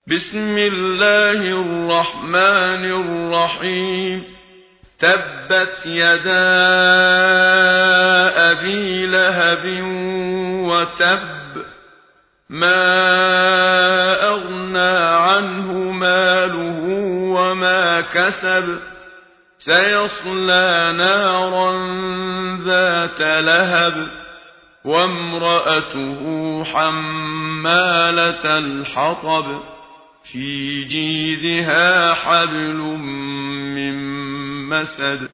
بسم الله الرحمن الرحيم. تبت يدا أبي لهب وتب، ما أغنى عنه ماله وما كسب، سيصلى نارا ذات لهب، وامرأته حمالة الحطب، في جيدها حبل من مسد.